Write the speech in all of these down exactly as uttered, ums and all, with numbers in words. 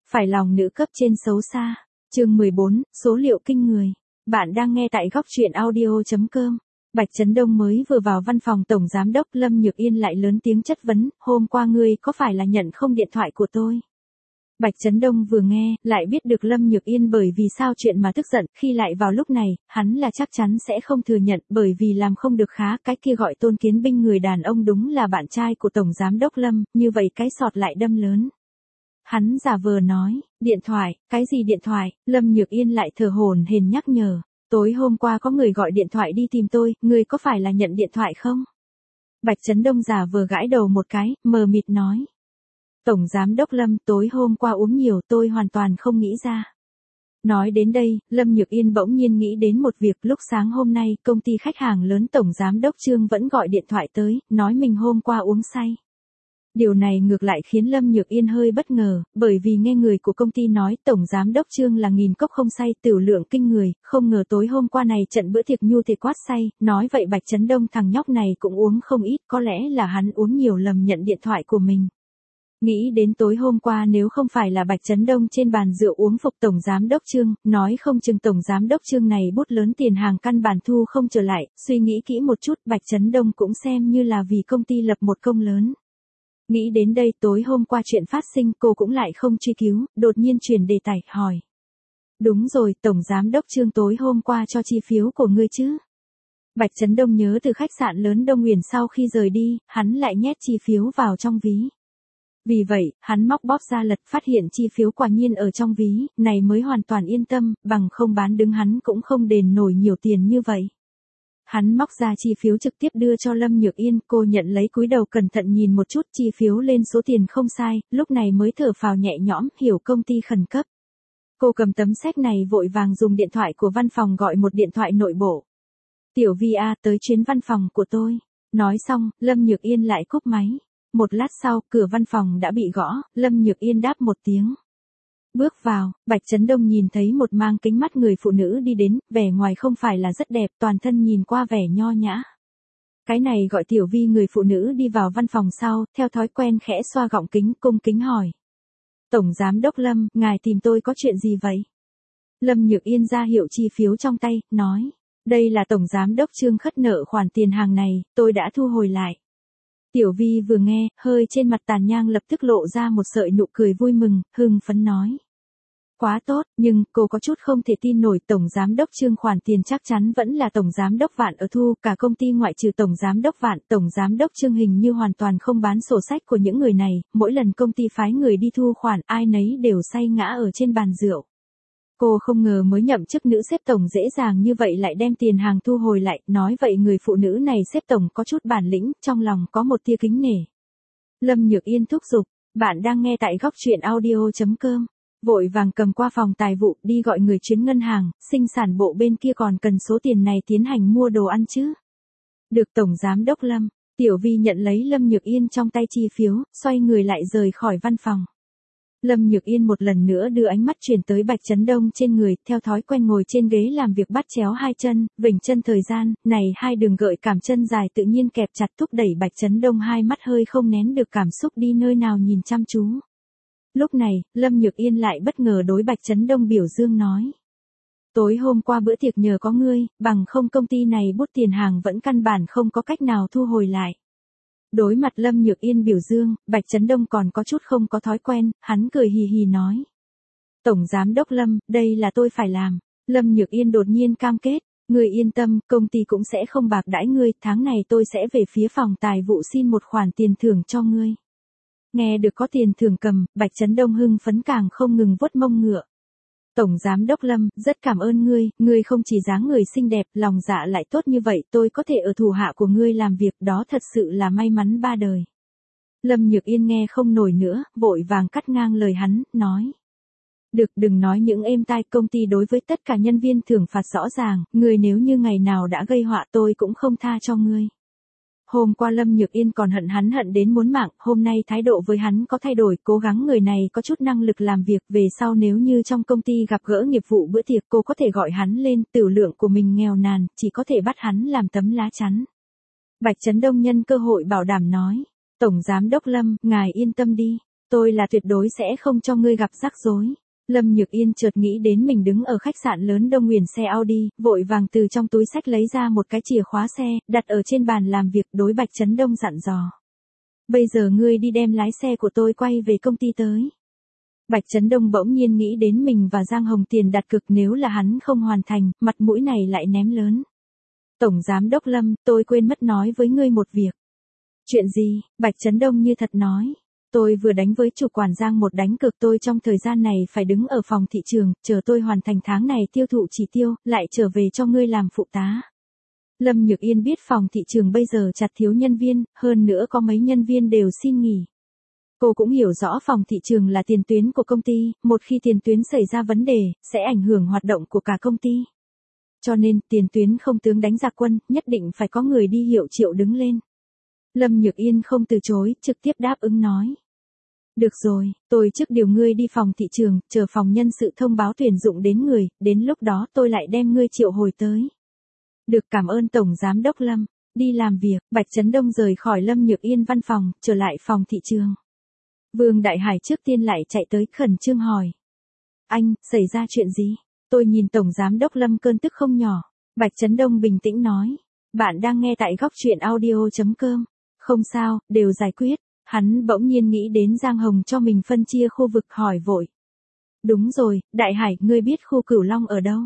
Phải lòng nữ cấp trên xấu xa. Chương mười bốn, số liệu kinh người. Bạn đang nghe tại góc truyện audio chấm com. Bạch Chấn Đông mới vừa vào văn phòng tổng giám đốc, Lâm Nhược Yên lại lớn tiếng chất vấn, hôm qua ngươi có phải là nhận không điện thoại của tôi? Bạch Chấn Đông vừa nghe, lại biết được Lâm Nhược Yên bởi vì sao chuyện mà tức giận, khi lại vào lúc này, hắn là chắc chắn sẽ không thừa nhận, bởi vì làm không được khá, cái kia gọi Tôn Kiến Binh người đàn ông đúng là bạn trai của tổng giám đốc Lâm, như vậy cái sọt lại đâm lớn. Hắn giả vờ nói, điện thoại, cái gì điện thoại? Lâm Nhược Yên lại thở hổn hển nhắc nhở, tối hôm qua có người gọi điện thoại đi tìm tôi, ngươi có phải là nhận điện thoại không? Bạch Chấn Đông giả vờ gãi đầu một cái, mờ mịt nói. Tổng giám đốc Lâm, tối hôm qua uống nhiều, tôi hoàn toàn không nghĩ ra. Nói đến đây, Lâm Nhược Yên bỗng nhiên nghĩ đến một việc, lúc sáng hôm nay, công ty khách hàng lớn tổng giám đốc Trương vẫn gọi điện thoại tới, nói mình hôm qua uống say. Điều này ngược lại khiến Lâm Nhược Yên hơi bất ngờ, bởi vì nghe người của công ty nói tổng giám đốc Trương là nghìn cốc không say, tửu lượng kinh người, không ngờ tối hôm qua này trận bữa tiệc nhu thiệt quát say, nói vậy Bạch Chấn Đông thằng nhóc này cũng uống không ít, có lẽ là hắn uống nhiều lầm nhận điện thoại của mình. Nghĩ đến tối hôm qua nếu không phải là Bạch Chấn Đông trên bàn rượu uống phục tổng giám đốc Trương, nói không chừng tổng giám đốc Trương này bút lớn tiền hàng căn bản thu không trở lại, suy nghĩ kỹ một chút, Bạch Chấn Đông cũng xem như là vì công ty lập một công lớn. Nghĩ đến đây, tối hôm qua chuyện phát sinh cô cũng lại không truy cứu, đột nhiên chuyển đề tài, hỏi. Đúng rồi, tổng giám đốc Trương tối hôm qua cho chi phiếu của ngươi chứ? Bạch Chấn Đông nhớ từ khách sạn lớn Đông Uyển sau khi rời đi, hắn lại nhét chi phiếu vào trong ví. Vì vậy, hắn móc bóp ra lật, phát hiện chi phiếu quả nhiên ở trong ví, này mới hoàn toàn yên tâm, bằng không bán đứng hắn cũng không đền nổi nhiều tiền như vậy. Hắn móc ra chi phiếu trực tiếp đưa cho Lâm Nhược Yên, cô nhận lấy cúi đầu cẩn thận nhìn một chút, chi phiếu lên số tiền không sai, lúc này mới thở phào nhẹ nhõm, hiểu công ty khẩn cấp. Cô cầm tấm séc này vội vàng dùng điện thoại của văn phòng gọi một điện thoại nội bộ. Tiểu Vi a, tới chuyến văn phòng của tôi. Nói xong, Lâm Nhược Yên lại cúp máy. Một lát sau, cửa văn phòng đã bị gõ, Lâm Nhược Yên đáp một tiếng. Bước vào, Bạch Chấn Đông nhìn thấy một mang kính mắt người phụ nữ đi đến, vẻ ngoài không phải là rất đẹp, toàn thân nhìn qua vẻ nho nhã. Cái này gọi Tiểu Vi, người phụ nữ đi vào văn phòng sau, theo thói quen khẽ xoa gọng kính, cung kính hỏi. Tổng giám đốc Lâm, ngài tìm tôi có chuyện gì vậy? Lâm Nhược Yên ra hiệu chi phiếu trong tay, nói. Đây là tổng giám đốc Trương khất nợ khoản tiền hàng này, tôi đã thu hồi lại. Tiểu Vi vừa nghe, hơi trên mặt tàn nhang lập tức lộ ra một sợi nụ cười vui mừng, hưng phấn nói. Quá tốt, nhưng cô có chút không thể tin nổi, tổng giám đốc Trương khoản tiền chắc chắn vẫn là tổng giám đốc Vạn ở thu, cả công ty ngoại trừ tổng giám đốc Vạn, tổng giám đốc Trương hình như hoàn toàn không bán sổ sách của những người này, mỗi lần công ty phái người đi thu khoản, ai nấy đều say ngã ở trên bàn rượu. Cô không ngờ mới nhậm chức nữ xếp tổng dễ dàng như vậy lại đem tiền hàng thu hồi lại, nói vậy người phụ nữ này xếp tổng có chút bản lĩnh, trong lòng có một tia kính nể. Lâm Nhược Yên thúc giục, bạn đang nghe tại góc truyện audio chấm com. Vội vàng cầm qua phòng tài vụ, đi gọi người chuyến ngân hàng, sinh sản bộ bên kia còn cần số tiền này tiến hành mua đồ ăn chứ. Được tổng giám đốc Lâm, Tiểu Vi nhận lấy Lâm Nhược Yên trong tay chi phiếu, xoay người lại rời khỏi văn phòng. Lâm Nhược Yên một lần nữa đưa ánh mắt chuyển tới Bạch Chấn Đông trên người, theo thói quen ngồi trên ghế làm việc bắt chéo hai chân, vểnh chân thời gian, này hai đường gợi cảm chân dài tự nhiên kẹp chặt thúc đẩy Bạch Chấn Đông hai mắt hơi không nén được cảm xúc đi nơi nào nhìn chăm chú. Lúc này, Lâm Nhược Yên lại bất ngờ đối Bạch Chấn Đông biểu dương nói. Tối hôm qua bữa tiệc nhờ có ngươi, bằng không công ty này bút tiền hàng vẫn căn bản không có cách nào thu hồi lại. Đối mặt Lâm Nhược Yên biểu dương, Bạch Chấn Đông còn có chút không có thói quen, hắn cười hì hì nói. Tổng giám đốc Lâm, đây là tôi phải làm. Lâm Nhược Yên đột nhiên cam kết, ngươi yên tâm, công ty cũng sẽ không bạc đãi ngươi, tháng này tôi sẽ về phía phòng tài vụ xin một khoản tiền thưởng cho ngươi. Nghe được có tiền thưởng cầm, Bạch Chấn Đông hưng phấn càng không ngừng vuốt mông ngựa. Tổng giám đốc Lâm, rất cảm ơn ngươi, ngươi không chỉ dáng người xinh đẹp, lòng dạ lại tốt như vậy, tôi có thể ở thủ hạ của ngươi làm việc, đó thật sự là may mắn ba đời. Lâm Nhược Yên nghe không nổi nữa, vội vàng cắt ngang lời hắn, nói. Được, đừng nói những êm tai, công ty đối với tất cả nhân viên thưởng phạt rõ ràng, ngươi nếu như ngày nào đã gây họa tôi cũng không tha cho ngươi. Hôm qua Lâm Nhược Yên còn hận hắn hận đến muốn mạng, hôm nay thái độ với hắn có thay đổi, cố gắng người này có chút năng lực làm việc, về sau nếu như trong công ty gặp gỡ nghiệp vụ bữa tiệc cô có thể gọi hắn lên, tửu lượng của mình nghèo nàn, chỉ có thể bắt hắn làm tấm lá chắn. Bạch Chấn Đông nhân cơ hội bảo đảm nói, Tổng Giám Đốc Lâm, ngài yên tâm đi, Tôi là tuyệt đối sẽ không cho ngươi gặp rắc rối. Lâm Nhược Yên chợt nghĩ đến mình đứng ở khách sạn lớn Đông Nguyền xe Audi, vội vàng từ trong túi xách lấy ra một cái chìa khóa xe, đặt ở trên bàn làm việc, đối Bạch Chấn Đông dặn dò. Bây giờ ngươi đi đem lái xe của tôi quay về công ty tới. Bạch Chấn Đông bỗng nhiên nghĩ đến mình và Giang Hồng tiền đặt cược, nếu là hắn không hoàn thành, mặt mũi này lại ném lớn. Tổng Giám Đốc Lâm, tôi quên mất nói với ngươi một việc. Chuyện gì? Bạch Chấn Đông như thật nói. Tôi vừa đánh với chủ quản Giang một đánh cược, tôi trong thời gian này phải đứng ở phòng thị trường, chờ tôi hoàn thành tháng này tiêu thụ chỉ tiêu, lại trở về cho ngươi làm phụ tá. Lâm Nhược Yên biết phòng thị trường bây giờ chặt thiếu nhân viên, hơn nữa có mấy nhân viên đều xin nghỉ. Cô cũng hiểu rõ phòng thị trường là tiền tuyến của công ty, một khi tiền tuyến xảy ra vấn đề, sẽ ảnh hưởng hoạt động của cả công ty. Cho nên, tiền tuyến không tướng đánh giặc quân, nhất định phải có người đi hiệu triệu đứng lên. Lâm Nhược Yên không từ chối, trực tiếp đáp ứng nói. Được rồi, tôi trước điều ngươi đi phòng thị trường, chờ phòng nhân sự thông báo tuyển dụng đến người, đến lúc đó tôi lại đem ngươi triệu hồi tới. Được, cảm ơn Tổng Giám Đốc Lâm. Đi làm việc, Bạch Chấn Đông rời khỏi Lâm Nhược Yên văn phòng, trở lại phòng thị trường. Vương Đại Hải trước tiên lại chạy tới khẩn trương hỏi. Anh, xảy ra chuyện gì? Tôi nhìn Tổng Giám Đốc Lâm cơn tức không nhỏ. Bạch Chấn Đông bình tĩnh nói. Bạn đang nghe tại góc truyện audio chấm com. Không sao, đều giải quyết. Hắn bỗng nhiên nghĩ đến Giang Hồng cho mình phân chia khu vực, hỏi vội. Đúng rồi, Đại Hải, ngươi biết khu Cửu Long ở đâu?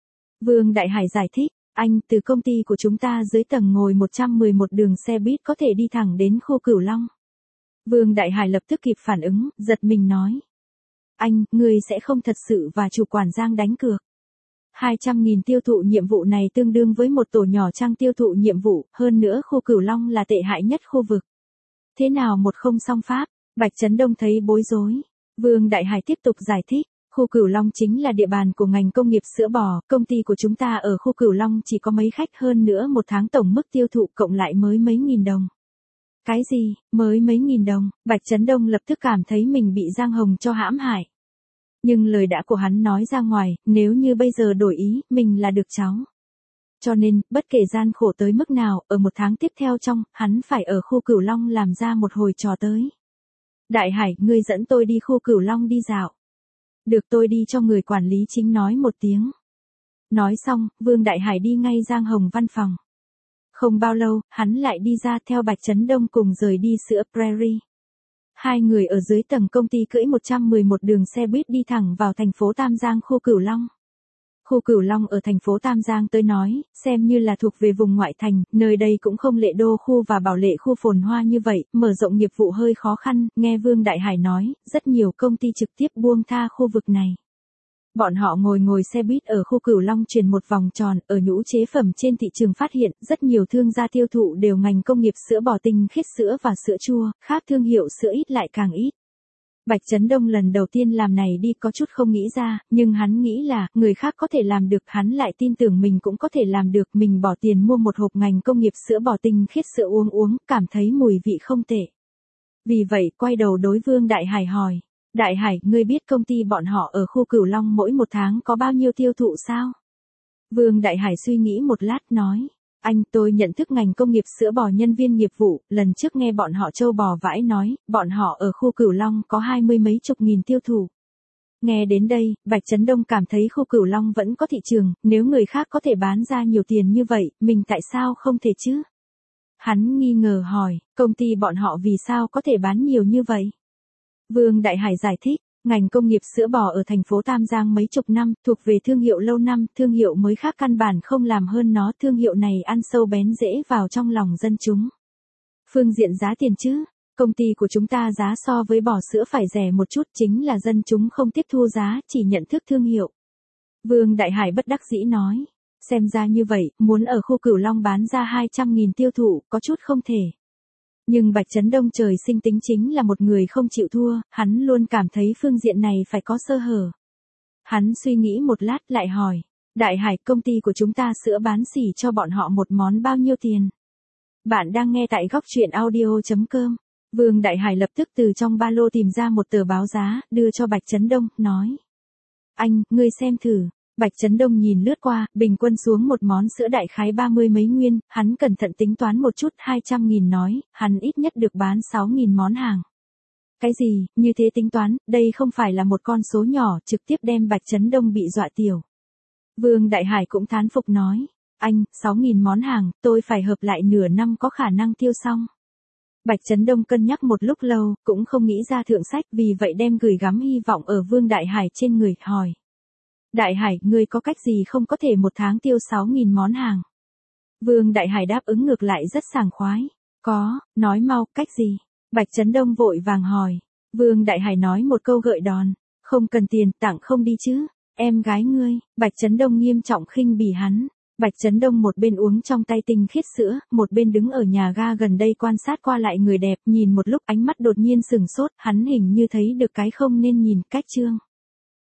Vương Đại Hải giải thích. Anh, từ công ty của chúng ta dưới tầng ngồi một trăm mười một đường xe buýt có thể đi thẳng đến khu Cửu Long. Vương Đại Hải lập tức kịp phản ứng, giật mình nói. Anh, ngươi sẽ không thật sự và chủ quản Giang đánh cược. hai trăm nghìn tiêu thụ nhiệm vụ này tương đương với một tổ nhỏ trang tiêu thụ nhiệm vụ, hơn nữa khu Cửu Long là tệ hại nhất khu vực. Thế nào một không song pháp? Bạch Chấn Đông thấy bối rối. Vương Đại Hải tiếp tục giải thích. Khu Cửu Long chính là địa bàn của ngành công nghiệp sữa bò, công ty của chúng ta ở khu Cửu Long chỉ có mấy khách, hơn nữa một tháng tổng mức tiêu thụ cộng lại mới mấy nghìn đồng. Cái gì, mới mấy nghìn đồng? Bạch Chấn Đông lập tức cảm thấy mình bị Giang Hồng cho hãm hại. Nhưng lời đã của hắn nói ra ngoài, nếu như bây giờ đổi ý, mình là được cháu. Cho nên, bất kể gian khổ tới mức nào, ở một tháng tiếp theo trong, hắn phải ở khu Cửu Long làm ra một hồi trò tới. Đại Hải, ngươi dẫn tôi đi khu Cửu Long đi dạo. Được, tôi đi cho người quản lý chính nói một tiếng. Nói xong, Vương Đại Hải đi ngay Giang Hồng văn phòng. Không bao lâu, hắn lại đi ra theo Bạch Chấn Đông cùng rời đi sữa Prairie. Hai người ở dưới tầng công ty cưỡi một trăm mười một đường xe buýt đi thẳng vào thành phố Tam Giang khu Cửu Long. Khu Cửu Long ở thành phố Tam Giang tới nói, xem như là thuộc về vùng ngoại thành, nơi đây cũng không lệ đô khu và bảo lệ khu phồn hoa như vậy, mở rộng nghiệp vụ hơi khó khăn, nghe Vương Đại Hải nói, rất nhiều công ty trực tiếp buông tha khu vực này. Bọn họ ngồi ngồi xe buýt ở khu Cửu Long chuyển một vòng tròn, ở nhũ chế phẩm trên thị trường phát hiện, rất nhiều thương gia tiêu thụ đều ngành công nghiệp sữa bò tinh khiết sữa và sữa chua, khác thương hiệu sữa ít lại càng ít. Bạch Chấn Đông lần đầu tiên làm này đi có chút không nghĩ ra, nhưng hắn nghĩ là, người khác có thể làm được, hắn lại tin tưởng mình cũng có thể làm được, mình bỏ tiền mua một hộp ngành công nghiệp sữa bò tinh khiết sữa uống uống, cảm thấy mùi vị không tệ. Vì vậy, quay đầu đối Vương Đại Hải hỏi, Đại Hải, ngươi biết công ty bọn họ ở khu Cửu Long mỗi một tháng có bao nhiêu tiêu thụ sao? Vương Đại Hải suy nghĩ một lát nói. Anh, tôi nhận thức ngành công nghiệp sữa bò nhân viên nghiệp vụ, lần trước nghe bọn họ trâu bò vãi nói, bọn họ ở khu Cửu Long có hai mươi mấy chục nghìn tiêu thụ. Nghe đến đây, Bạch Chấn Đông cảm thấy khu Cửu Long vẫn có thị trường, nếu người khác có thể bán ra nhiều tiền như vậy, mình tại sao không thể chứ? Hắn nghi ngờ hỏi, công ty bọn họ vì sao có thể bán nhiều như vậy? Vương Đại Hải giải thích. Ngành công nghiệp sữa bò ở thành phố Tam Giang mấy chục năm, thuộc về thương hiệu lâu năm, thương hiệu mới khác căn bản không làm hơn nó, thương hiệu này ăn sâu bén rễ vào trong lòng dân chúng. Phương diện giá tiền chứ, công ty của chúng ta giá so với bò sữa phải rẻ một chút, chính là dân chúng không tiếp thu giá, chỉ nhận thức thương hiệu. Vương Đại Hải bất đắc dĩ nói, xem ra như vậy, muốn ở khu Cửu Long bán ra hai trăm nghìn tiêu thụ, có chút không thể. Nhưng Bạch Chấn Đông trời sinh tính chính là một người không chịu thua, hắn luôn cảm thấy phương diện này phải có sơ hở. Hắn suy nghĩ một lát lại hỏi, Đại Hải, công ty của chúng ta sữa bán xỉ cho bọn họ một món bao nhiêu tiền? Bạn đang nghe tại góc truyện audio chấm com. Vương Đại Hải lập tức từ trong ba lô tìm ra một tờ báo giá, đưa cho Bạch Chấn Đông, nói. Anh, ngươi xem thử. Bạch Chấn Đông nhìn lướt qua, bình quân xuống một món sữa đại khái ba mươi mấy nguyên, hắn cẩn thận tính toán một chút hai trăm nghìn nói, hắn ít nhất được bán sáu nghìn món hàng. Cái gì, như thế tính toán, đây không phải là một con số nhỏ, trực tiếp đem Bạch Chấn Đông bị dọa tiểu. Vương Đại Hải cũng thán phục nói, anh, sáu nghìn món hàng, tôi phải hợp lại nửa năm có khả năng tiêu xong. Bạch Chấn Đông cân nhắc một lúc lâu, cũng không nghĩ ra thượng sách, vì vậy đem gửi gắm hy vọng ở Vương Đại Hải trên người, hỏi. Đại Hải, ngươi có cách gì không có thể một tháng tiêu sáu nghìn món hàng? Vương Đại Hải đáp ứng ngược lại rất sảng khoái. Có, nói mau, cách gì? Bạch Chấn Đông vội vàng hỏi. Vương Đại Hải nói một câu gợi đòn. Không cần tiền, tặng không đi chứ. Em gái ngươi, Bạch Chấn Đông nghiêm trọng khinh bỉ hắn. Bạch Chấn Đông một bên uống trong tay tinh khiết sữa, một bên đứng ở nhà ga gần đây quan sát qua lại người đẹp, nhìn một lúc ánh mắt đột nhiên sừng sốt, hắn hình như thấy được cái không nên nhìn, cách chương.